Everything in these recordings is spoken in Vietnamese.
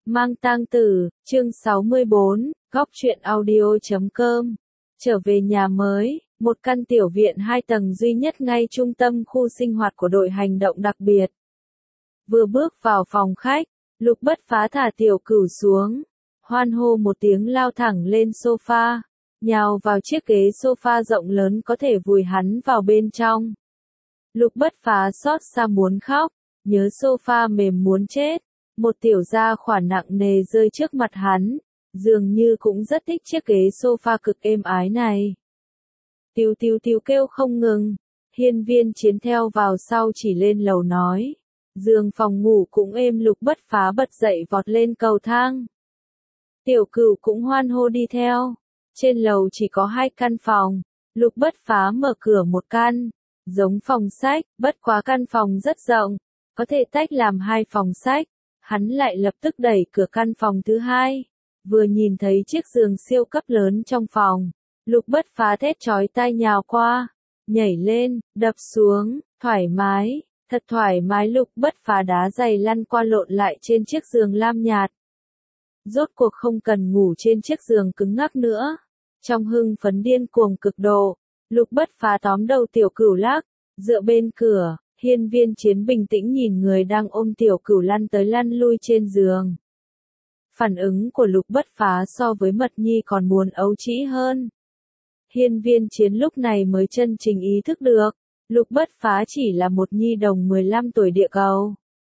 Mang tang tử, chương 64, góc truyện audio.com. Trở về nhà mới, một căn tiểu viện 2 tầng duy nhất ngay trung tâm khu sinh hoạt của đội hành động đặc biệt. Vừa bước vào phòng khách, Lục Bất Phá thả Tiểu Cửu xuống, hoan hô một tiếng lao thẳng lên sofa, nhào vào chiếc ghế sofa rộng lớn có thể vùi hắn vào bên trong. Lục Bất Phá xót xa muốn khóc, nhớ sofa mềm muốn chết. Một tiểu gia khỏa nặng nề rơi trước mặt hắn, dường như cũng rất thích chiếc ghế sofa cực êm ái này. Tiếu tiếu tiếu kêu không ngừng, Hiên Viên Chiến theo vào sau chỉ lên lầu nói. Giường phòng ngủ cũng êm. Lục Bất Phá bật dậy vọt lên cầu thang. Tiểu Cửu cũng hoan hô đi theo. Trên lầu chỉ có 2 căn phòng, Lục Bất Phá mở cửa một căn, giống phòng sách, bất quá căn phòng rất rộng, có thể tách làm 2 phòng sách. Hắn lại lập tức đẩy cửa căn phòng thứ 2, vừa nhìn thấy chiếc giường siêu cấp lớn trong phòng, Lục Bất Phá thét chói tai nhào qua, nhảy lên, đập xuống, thoải mái, thật thoải mái. Lục Bất Phá đá giày lăn qua lộn lại trên chiếc giường lam nhạt. Rốt cuộc không cần ngủ trên chiếc giường cứng ngắc nữa. Trong hưng phấn điên cuồng cực độ, Lục Bất Phá tóm đầu Tiểu Cửu lắc, dựa bên cửa. Hiên Viên Chiến bình tĩnh nhìn người đang ôm Tiểu Cửu lăn tới lăn lui trên giường. Phản ứng của Lục Bất Phá so với Mật Nhi còn muốn ấu trĩ hơn. Hiên Viên Chiến lúc này mới chân chính ý thức được, Lục Bất Phá chỉ là một nhi đồng 15 tuổi địa cầu.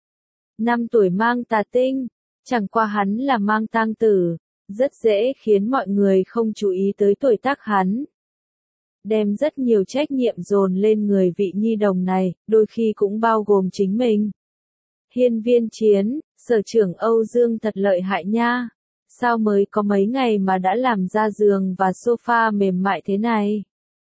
5 tuổi mang tà tinh, chẳng qua hắn là mang tang tử, rất dễ khiến mọi người không chú ý tới tuổi tác hắn. Đem rất nhiều trách nhiệm dồn lên người vị nhi đồng này, đôi khi cũng bao gồm chính mình. Hiên Viên Chiến, sở trưởng Âu Dương thật lợi hại nha. Sao mới có mấy ngày mà đã làm ra giường và sofa mềm mại thế này?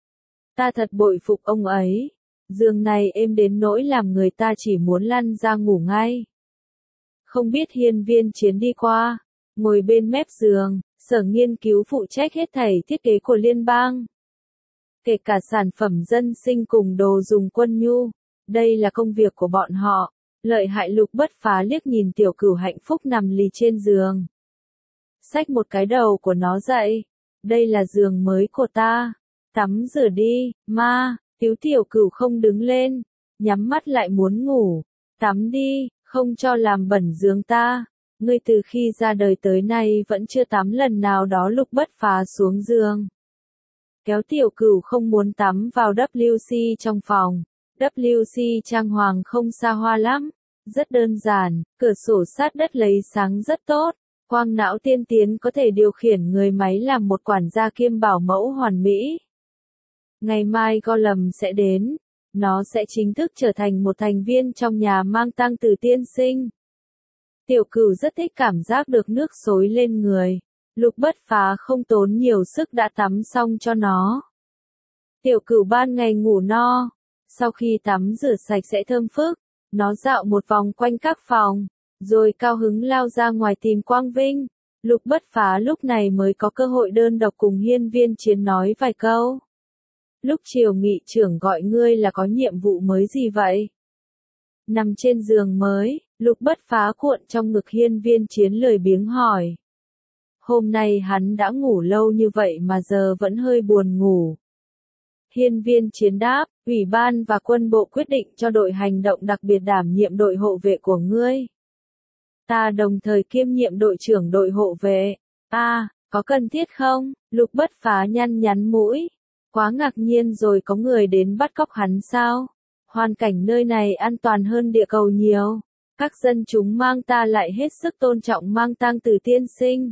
Ta thật bội phục ông ấy. Giường này êm đến nỗi làm người ta chỉ muốn lăn ra ngủ ngay. Không biết Hiên Viên Chiến đi qua, ngồi bên mép giường, sở nghiên cứu phụ trách hết thảy thiết kế của liên bang. Kể cả sản phẩm dân sinh cùng đồ dùng quân nhu, đây là công việc của bọn họ. Lợi hại. Lục Bất Phá liếc nhìn Tiểu Cửu hạnh phúc nằm lì trên giường. Xách một cái đầu của nó dậy. Đây là giường mới của ta. Tắm rửa đi, ma. Tiểu Cửu không đứng lên, nhắm mắt lại muốn ngủ. Tắm đi, không cho làm bẩn giường ta. Ngươi từ khi ra đời tới nay vẫn chưa tắm lần nào đó. Lục Bất Phá xuống giường, kéo Tiểu Cửu không muốn tắm vào WC trong phòng. WC trang hoàng không xa hoa lắm, rất đơn giản, cửa sổ sát đất lấy sáng rất tốt, quang não tiên tiến có thể điều khiển người máy làm một quản gia kiêm bảo mẫu hoàn mỹ. Ngày mai Gollum sẽ đến, nó sẽ chính thức trở thành một thành viên trong nhà mang tang tử tiên sinh. Tiểu Cửu rất thích cảm giác được nước xối lên người. Lục Bất Phá không tốn nhiều sức đã tắm xong cho nó. Tiểu Cửu ban ngày ngủ no, sau khi tắm rửa sạch sẽ thơm phức, nó dạo một vòng quanh các phòng, rồi cao hứng lao ra ngoài tìm Quang Vinh. Lục Bất Phá lúc này mới có cơ hội đơn độc cùng Hiên Viên Chiến nói vài câu. Lúc chiều nghị trưởng gọi ngươi là có nhiệm vụ mới gì vậy? Nằm trên giường mới, Lục Bất Phá cuộn trong ngực Hiên Viên Chiến lười biếng hỏi. Hôm nay hắn đã ngủ lâu như vậy mà giờ vẫn hơi buồn ngủ. Hiên Viên Chiến đáp, Ủy ban và quân bộ quyết định cho đội hành động đặc biệt đảm nhiệm đội hộ vệ của ngươi. Ta đồng thời kiêm nhiệm đội trưởng đội hộ vệ. Có cần thiết không? Lục Bất Phá nhăn nhắn mũi. Quá ngạc nhiên rồi, có người đến bắt cóc hắn sao? Hoàn cảnh nơi này an toàn hơn địa cầu nhiều. Các dân chúng mang ta lại hết sức tôn trọng mang tang tử tiên sinh.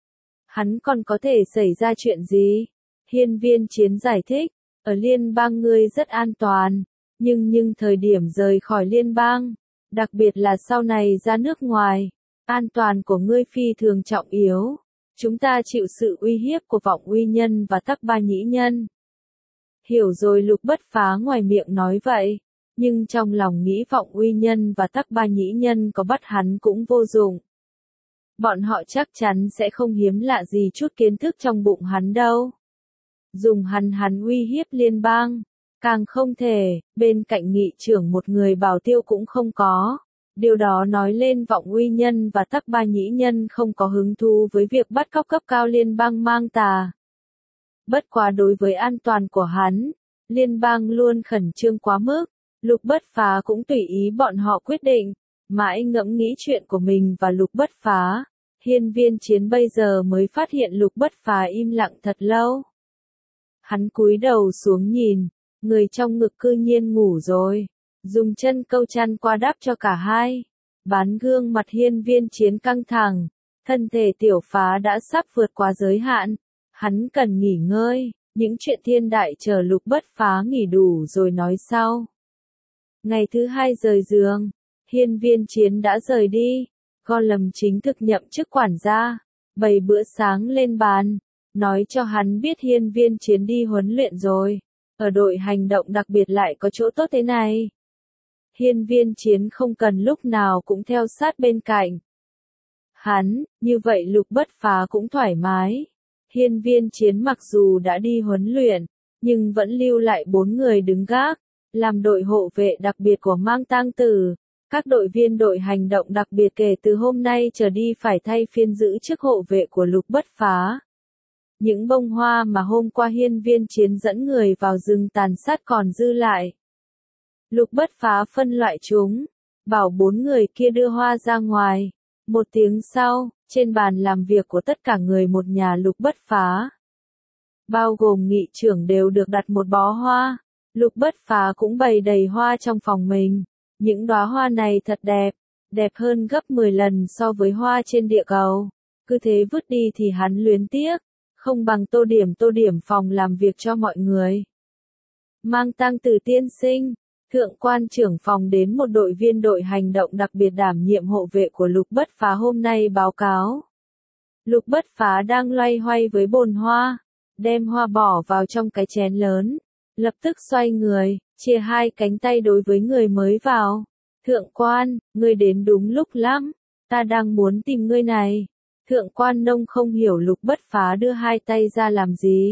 Hắn còn có thể xảy ra chuyện gì? Hiên Viên Chiến giải thích. Ở liên bang ngươi rất an toàn, nhưng thời điểm rời khỏi liên bang, đặc biệt là sau này ra nước ngoài, an toàn của ngươi phi thường trọng yếu. Chúng ta chịu sự uy hiếp của Vọng Uy Nhân và Tắc Ba Nhĩ Nhân. Hiểu rồi. Lục Bất Phá ngoài miệng nói vậy, nhưng trong lòng nghĩ Vọng Uy Nhân và Tắc Ba Nhĩ Nhân có bắt hắn cũng vô dụng. Bọn họ chắc chắn sẽ không hiếm lạ gì chút kiến thức trong bụng hắn đâu. Dùng hắn uy hiếp liên bang, càng không thể. Bên cạnh nghị trưởng một người bảo tiêu cũng không có, Điều đó nói lên Vọng Uy Nhân và Tắc Ba Nhĩ Nhân không có hứng thú với việc bắt cóc cấp cao liên bang mang tà. Bất quá đối với an toàn của hắn, liên bang luôn khẩn trương quá mức, Lục Bất Phá cũng tùy ý bọn họ quyết định, mãi ngẫm nghĩ chuyện của mình và Lục Bất Phá. Hiên Viên Chiến bây giờ mới phát hiện Lục Bất Phá im lặng thật lâu. Hắn cúi đầu xuống nhìn, người trong ngực cư nhiên ngủ rồi, dùng chân câu chăn qua đắp cho cả hai. Bán gương mặt Hiên Viên Chiến căng thẳng, thân thể Tiểu Phá đã sắp vượt qua giới hạn, hắn cần nghỉ ngơi, những chuyện thiên đại chờ Lục Bất Phá nghỉ đủ rồi nói sau. Ngày thứ hai rời giường, Hiên Viên Chiến đã rời đi, Gollum chính thực nhậm chức quản gia, bày bữa sáng lên bàn, nói cho hắn biết Hiên Viên Chiến đi huấn luyện rồi, ở đội hành động đặc biệt lại có chỗ tốt thế này. Hiên Viên Chiến không cần lúc nào cũng theo sát bên cạnh hắn, như vậy Lục Bất Phá cũng thoải mái. Hiên Viên Chiến mặc dù đã đi huấn luyện, nhưng vẫn lưu lại 4 người đứng gác, làm đội hộ vệ đặc biệt của Mang Tang Tử. Các đội viên đội hành động đặc biệt kể từ hôm nay trở đi phải thay phiên giữ chức hộ vệ của Lục Bất Phá. Những bông hoa mà hôm qua Hiên Viên Chiến dẫn người vào rừng tàn sát còn dư lại. Lục Bất Phá phân loại chúng, bảo 4 người kia đưa hoa ra ngoài. 1 tiếng sau, trên bàn làm việc của tất cả người một nhà Lục Bất Phá, bao gồm nghị trưởng đều được đặt một bó hoa. Lục Bất Phá cũng bày đầy hoa trong phòng mình. Những đóa hoa này thật đẹp, đẹp hơn gấp 10 lần so với hoa trên địa cầu. Cứ thế vứt đi thì hắn luyến tiếc, không bằng tô điểm phòng làm việc cho mọi người. Mang Tang Tử tiên sinh, thượng quan trưởng phòng đến một đội viên đội hành động đặc biệt đảm nhiệm hộ vệ của Lục Bất Phá hôm nay báo cáo. Lục Bất Phá đang loay hoay với bồn hoa, đem hoa bỏ vào trong cái chén lớn, lập tức xoay người, chia 2 cánh tay đối với người mới vào. Thượng quan, ngươi đến đúng lúc lắm, ta đang muốn tìm ngươi này. Thượng quan Nông không hiểu Lục Bất Phá đưa 2 tay ra làm gì.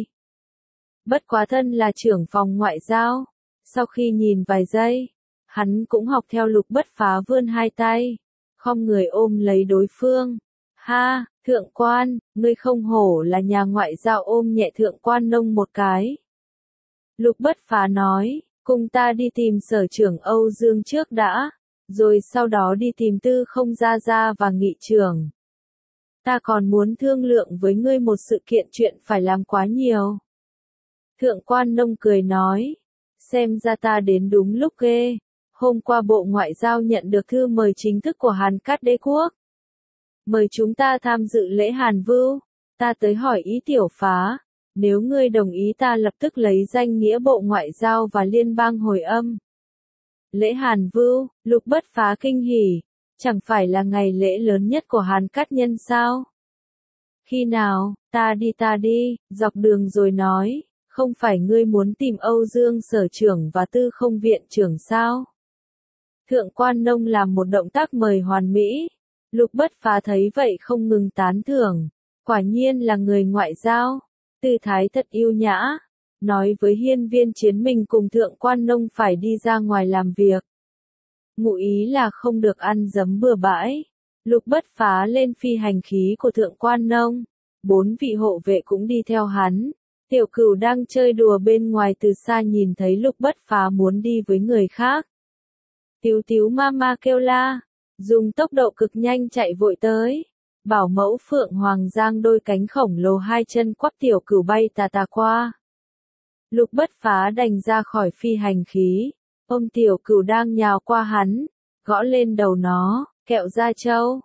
Bất quá thân là trưởng phòng ngoại giao, sau khi nhìn vài giây, hắn cũng học theo Lục Bất Phá vươn 2 tay, khom người ôm lấy đối phương. Ha, thượng quan, ngươi không hổ là nhà ngoại giao, ôm nhẹ thượng quan Nông một cái. Lục Bất Phá nói, cùng ta đi tìm sở trưởng Âu Dương trước đã, rồi sau đó đi tìm Tư Không Gia Gia và nghị trưởng. Ta còn muốn thương lượng với ngươi một sự kiện, chuyện phải làm quá nhiều. Thượng quan Nông cười nói, xem ra ta đến đúng lúc ghê. Hôm qua Bộ Ngoại giao nhận được thư mời chính thức của Hàn Cát Đế Quốc. Mời chúng ta tham dự lễ Hàn Vưu. Ta tới hỏi ý Tiểu Phá. Nếu ngươi đồng ý ta lập tức lấy danh nghĩa Bộ Ngoại giao và Liên bang hồi âm. Lễ Hàn Vưu, Lục Bất Phá kinh hỉ. Chẳng phải là ngày lễ lớn nhất của Hàn Cát nhân sao? Khi nào, ta đi, dọc đường rồi nói, không phải ngươi muốn tìm Âu Dương sở trưởng và Tư Không viện trưởng sao? Thượng quan Nông làm một động tác mời hoàn mỹ. Lục Bất Phá thấy vậy không ngừng tán thưởng. Quả nhiên là người ngoại giao. Tư thái thật yêu nhã. Nói với Hiên Viên Chiến mình cùng Thượng quan Nông phải đi ra ngoài làm việc. Ngụ ý là không được ăn dấm bừa bãi. Lục Bất Phá lên phi hành khí của Thượng quan Nông. 4 vị hộ vệ cũng đi theo hắn. Tiểu Cửu đang chơi đùa bên ngoài từ xa nhìn thấy Lục Bất Phá muốn đi với người khác. Tiếu Tiếu Mama kêu la, dùng tốc độ cực nhanh chạy vội tới. Bảo mẫu Phượng Hoàng giang đôi cánh khổng lồ 2 chân quắp Tiểu Cửu bay tà tà qua. Lục Bất Phá đành ra khỏi phi hành khí, ôm Tiểu Cửu đang nhào qua hắn, gõ lên đầu nó, kẹo da trâu,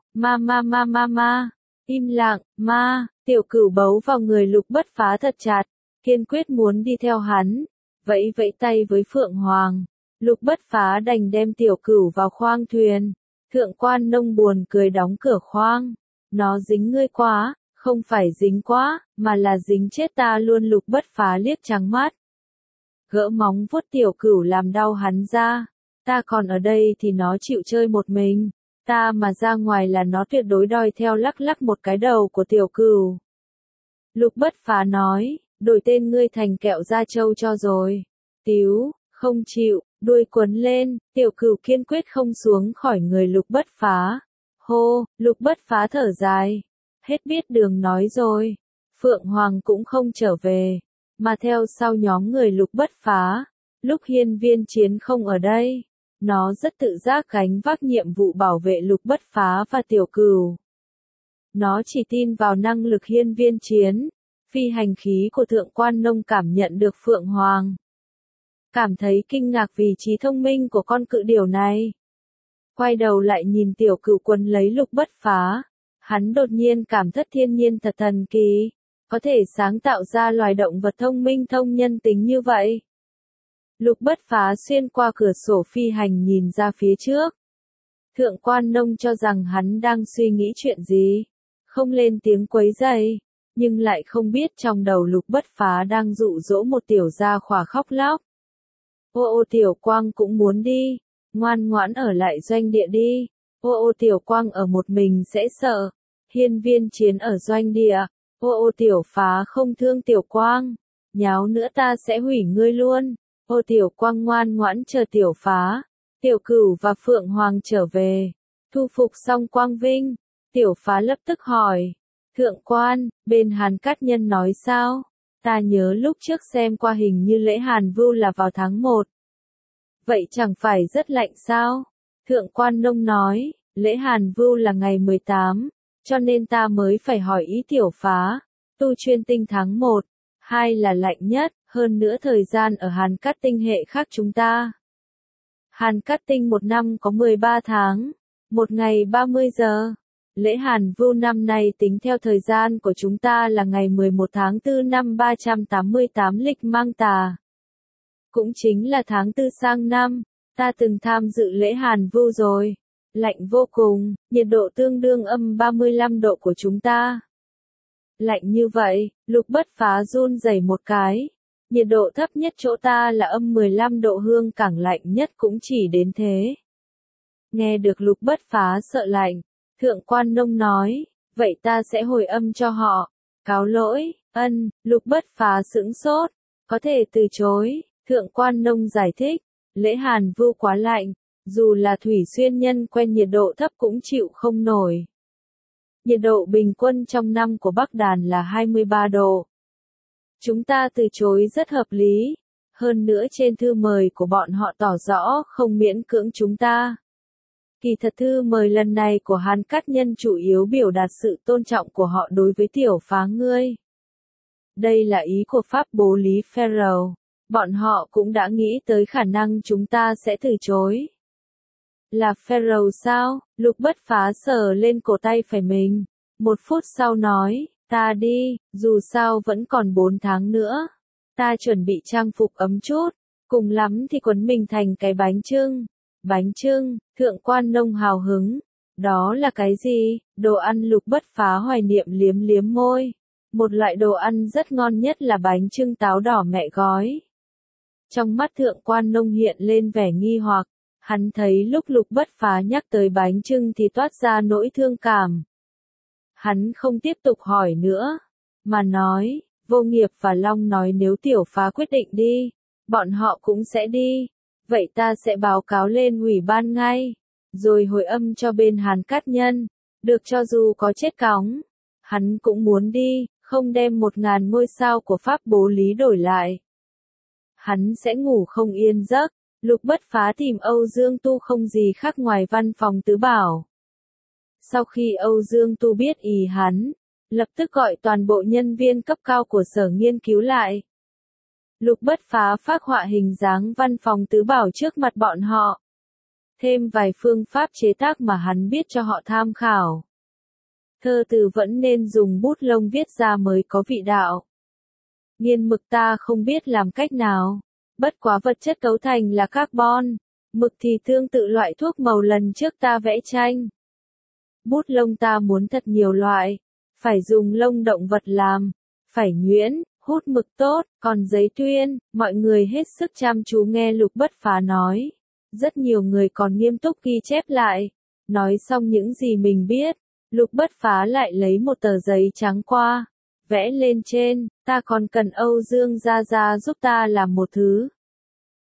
ma. Im lặng, ma. Tiểu Cửu bấu vào người Lục Bất Phá thật chặt, kiên quyết muốn đi theo hắn, vẫy tay với Phượng Hoàng. Lục Bất Phá đành đem Tiểu Cửu vào khoang thuyền. Thượng quan Nông buồn cười đóng cửa khoang. Nó dính ngươi quá, không phải dính quá, mà là dính chết ta luôn. Lục Bất Phá liếc trắng mắt. Gỡ móng vuốt Tiểu Cửu làm đau hắn ra. Ta còn ở đây thì nó chịu chơi một mình. Ta mà ra ngoài là nó tuyệt đối đòi theo, lắc một cái đầu của Tiểu Cửu. Lục Bất Phá nói, đổi tên ngươi thành kẹo da trâu cho rồi. Tiếu, không chịu, Đuôi cuốn lên, Tiểu Cửu kiên quyết không xuống khỏi người Lục Bất Phá. Hô, Lục Bất Phá thở dài. Hết biết đường nói rồi. Phượng Hoàng cũng không trở về, mà theo sau nhóm người Lục Bất Phá. Lúc Hiên Viên Chiến không ở đây, nó rất tự giác gánh vác nhiệm vụ bảo vệ Lục Bất Phá và Tiểu Cửu. Nó chỉ tin vào năng lực Hiên Viên Chiến. Phi hành khí của Thượng Quan Nông cảm nhận được Phượng Hoàng. Cảm thấy kinh ngạc vì trí thông minh của con cự điểu này. Quay đầu lại nhìn Tiểu Cửu quấn lấy Lục Bất Phá. Hắn đột nhiên cảm thất thiên nhiên thật thần kỳ. Có thể sáng tạo ra loài động vật thông minh thông nhân tính như vậy. Lục Bất Phá xuyên qua cửa sổ phi hành nhìn ra phía trước. Thượng Quan Nông cho rằng hắn đang suy nghĩ chuyện gì. Không lên tiếng quấy rầy, nhưng lại không biết trong đầu Lục Bất Phá đang dụ dỗ một tiểu gia khỏa khóc lóc. Ô Tiểu Quang cũng muốn đi, ngoan ngoãn ở lại doanh địa đi. Ô Tiểu Quang ở một mình sẽ sợ. Hiên Viên Chiến ở doanh địa. Ô Tiểu Phá không thương Tiểu Quang, nháo nữa ta sẽ hủy ngươi luôn. Ô Tiểu Quang ngoan ngoãn chờ Tiểu Phá, Tiểu Cửu và Phượng Hoàng trở về. Thu phục xong Quang Vinh, Tiểu Phá lập tức hỏi. Thượng quan, bên Hàn Cát Nhân nói sao? Ta nhớ lúc trước xem qua hình như lễ Hàn Vưu là vào tháng 1. Vậy chẳng phải rất lạnh sao? Thượng quan Nông nói, lễ Hàn Vưu là ngày 18, cho nên ta mới phải hỏi ý Tiểu Phá. Tu chuyên tinh tháng 1, 2 là lạnh nhất, hơn nữa thời gian ở Hàn Cát Tinh hệ khác chúng ta. Hàn Cát Tinh một năm có 13 tháng, một ngày 30 giờ. Lễ Hàn Vưu năm nay tính theo thời gian của chúng ta là ngày 11 tháng 4 năm 388 lịch Mang Tà. Cũng chính là tháng 4 sang năm, ta từng tham dự lễ Hàn Vưu rồi. Lạnh vô cùng, nhiệt độ tương đương âm 35 độ của chúng ta. Lạnh như vậy, Lục Bất Phá run rẩy một cái. Nhiệt độ thấp nhất chỗ ta là âm 15 độ, Hương Cảng lạnh nhất cũng chỉ đến thế. Nghe được Lục Bất Phá sợ lạnh, Thượng quan Nông nói, vậy ta sẽ hồi âm cho họ. Cáo lỗi, Lục Bất Phá sững sốt, có thể từ chối. Thượng quan Nông giải thích, lễ Hàn Vưu quá lạnh, dù là Thủy Xuyên nhân quen nhiệt độ thấp cũng chịu không nổi. Nhiệt độ bình quân trong năm của Bắc Đàn là 23 độ. Chúng ta từ chối rất hợp lý, hơn nữa trên thư mời của bọn họ tỏ rõ không miễn cưỡng chúng ta. Kỳ thật thư mời lần này của Hàn Cát Nhân chủ yếu biểu đạt sự tôn trọng của họ đối với Tiểu Phá ngươi. Đây là ý của Pháp Bố Lý Pharaoh. Bọn họ cũng đã nghĩ tới khả năng chúng ta sẽ từ chối. Là Pharaoh sao? Lục Bất Phá sờ lên cổ tay phải mình. Một phút sau nói, ta đi, dù sao vẫn còn 4 tháng nữa. Ta chuẩn bị trang phục ấm chút, cùng lắm thì quấn mình thành cái bánh chưng. Bánh chưng, Thượng quan Nông hào hứng. Đó là cái gì? Đồ ăn. Lục Bất Phá hoài niệm liếm liếm môi. Một loại đồ ăn rất ngon nhất là bánh chưng táo đỏ mẹ gói. Trong mắt Thượng quan Nông hiện lên vẻ nghi hoặc. Hắn thấy lúc Lục Bất Phá nhắc tới bánh chưng thì toát ra nỗi thương cảm. Hắn không tiếp tục hỏi nữa, mà nói, Vô Nghiệp và Long nói nếu Tiểu Phá quyết định đi, bọn họ cũng sẽ đi. Vậy ta sẽ báo cáo lên ủy ban ngay, rồi hồi âm cho bên Hàn Cát Nhân, được cho dù có chết cóng. Hắn cũng muốn đi, không đem 1000 ngôi sao của Pháp Bố Lý đổi lại. Hắn sẽ ngủ không yên giấc. Lục Bất Phá tìm Âu Dương Tu không gì khác ngoài văn phòng tứ bảo. Sau khi Âu Dương Tu biết ý hắn, lập tức gọi toàn bộ nhân viên cấp cao của sở nghiên cứu lại. Lục Bất Phá phác họa hình dáng văn phòng tứ bảo trước mặt bọn họ. Thêm vài phương pháp chế tác mà hắn biết cho họ tham khảo. Thơ từ vẫn nên dùng bút lông viết ra mới có vị đạo. Nghiên mực ta không biết làm cách nào. Bất quá vật chất cấu thành là carbon, mực thì tương tự loại thuốc màu lần trước ta vẽ tranh. Bút lông ta muốn thật nhiều loại, phải dùng lông động vật làm, phải nhuyễn, hút mực tốt, còn giấy tuyên, mọi người hết sức chăm chú nghe Lục Bất Phá nói. Rất nhiều người còn nghiêm túc ghi chép lại. Nói xong những gì mình biết, Lục Bất Phá lại lấy một tờ giấy trắng qua. Vẽ lên trên, ta còn cần Âu Dương Gia Gia giúp ta làm một thứ.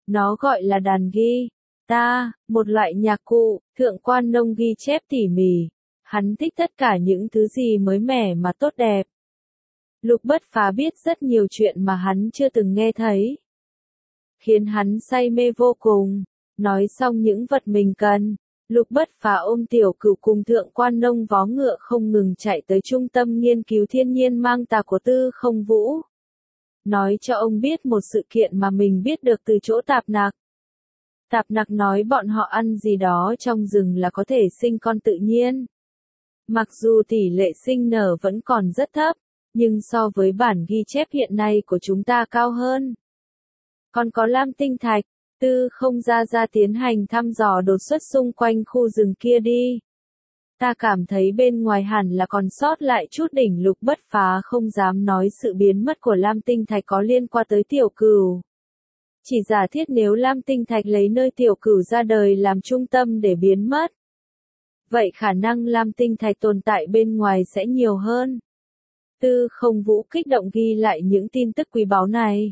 Nó gọi là đàn guitar, một loại nhạc cụ. Thượng Quan Nông ghi chép tỉ mỉ. Hắn thích tất cả những thứ gì mới mẻ mà tốt đẹp. Lục Bất Phá biết rất nhiều chuyện mà hắn chưa từng nghe thấy, khiến hắn say mê vô cùng. Nói xong những vật mình cần, Lục Bất Phá ôm Tiểu Cửu cùng Thượng Quan Nông vó ngựa không ngừng chạy tới trung tâm nghiên cứu thiên nhiên mang tà của Tư Không Vũ. Nói cho ông biết một sự kiện mà mình biết được từ chỗ Tạp Nặc. Tạp Nặc nói bọn họ ăn gì đó trong rừng là có thể sinh con tự nhiên. Mặc dù tỷ lệ sinh nở vẫn còn rất thấp, nhưng so với bản ghi chép hiện nay của chúng ta cao hơn. Còn có lam tinh thạch, Tư Không ra tiến hành thăm dò đột xuất xung quanh khu rừng kia đi. Ta cảm thấy bên ngoài hẳn là còn sót lại chút đỉnh. Lục Bất Phá không dám nói sự biến mất của lam tinh thạch có liên quan tới Tiểu Cửu. Chỉ giả thiết nếu lam tinh thạch lấy nơi Tiểu Cửu ra đời làm trung tâm để biến mất, vậy khả năng lam tinh thạch tồn tại bên ngoài sẽ nhiều hơn. Tư Không Vũ kích động ghi lại những tin tức quý báu này.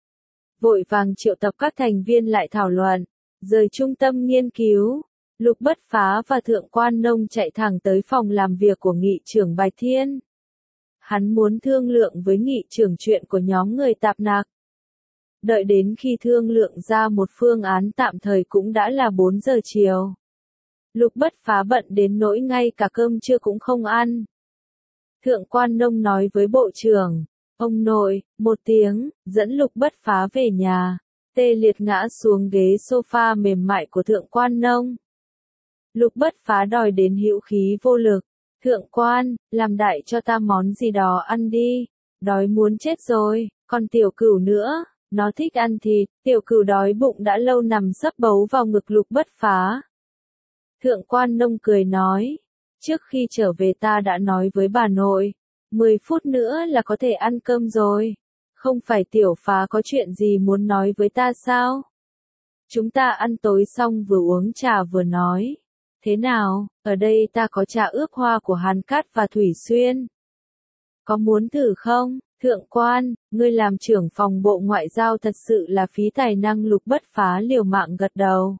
Vội vàng triệu tập các thành viên lại thảo luận, rời trung tâm nghiên cứu. Lục Bất Phá và Thượng Quan Nông chạy thẳng tới phòng làm việc của nghị trưởng Bạch Thiên. Hắn muốn thương lượng với nghị trưởng chuyện của nhóm người Tạp Nặc. Đợi đến khi thương lượng ra một phương án tạm thời cũng đã là 4 giờ chiều. Lục Bất Phá bận đến nỗi ngay cả cơm trưa cũng không ăn. Thượng Quan Nông nói với bộ trưởng, ông nội, một tiếng, dẫn Lục Bất Phá về nhà. Tê liệt ngã xuống ghế sofa mềm mại của Thượng Quan Nông. Lục Bất Phá đòi đến hữu khí vô lực. Thượng Quan, làm đại cho ta món gì đó ăn đi. Đói muốn chết rồi, còn Tiểu Cửu nữa, nó thích ăn thịt. Tiểu Cửu đói bụng đã lâu nằm sấp bấu vào ngực Lục Bất Phá. Thượng Quan Nông cười nói, trước khi trở về ta đã nói với bà nội, 10 phút nữa là có thể ăn cơm rồi. Không phải Tiểu Phá có chuyện gì muốn nói với ta sao? Chúng ta ăn tối xong vừa uống trà vừa nói. Thế nào, ở đây ta có trà ướp hoa của Hàn Cát và Thủy Xuyên. Có muốn thử không? Thượng Quan, ngươi làm trưởng phòng bộ ngoại giao thật sự là phí tài năng. Lục Bất Phá liều mạng gật đầu.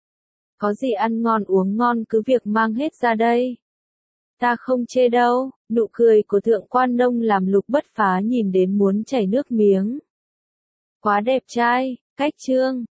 Có gì ăn ngon uống ngon cứ việc mang hết ra đây. Ta không chê đâu. Nụ cười của Thượng Quan Nông làm Lục Bất Phá nhìn đến muốn chảy nước miếng. Quá đẹp trai, cách chương.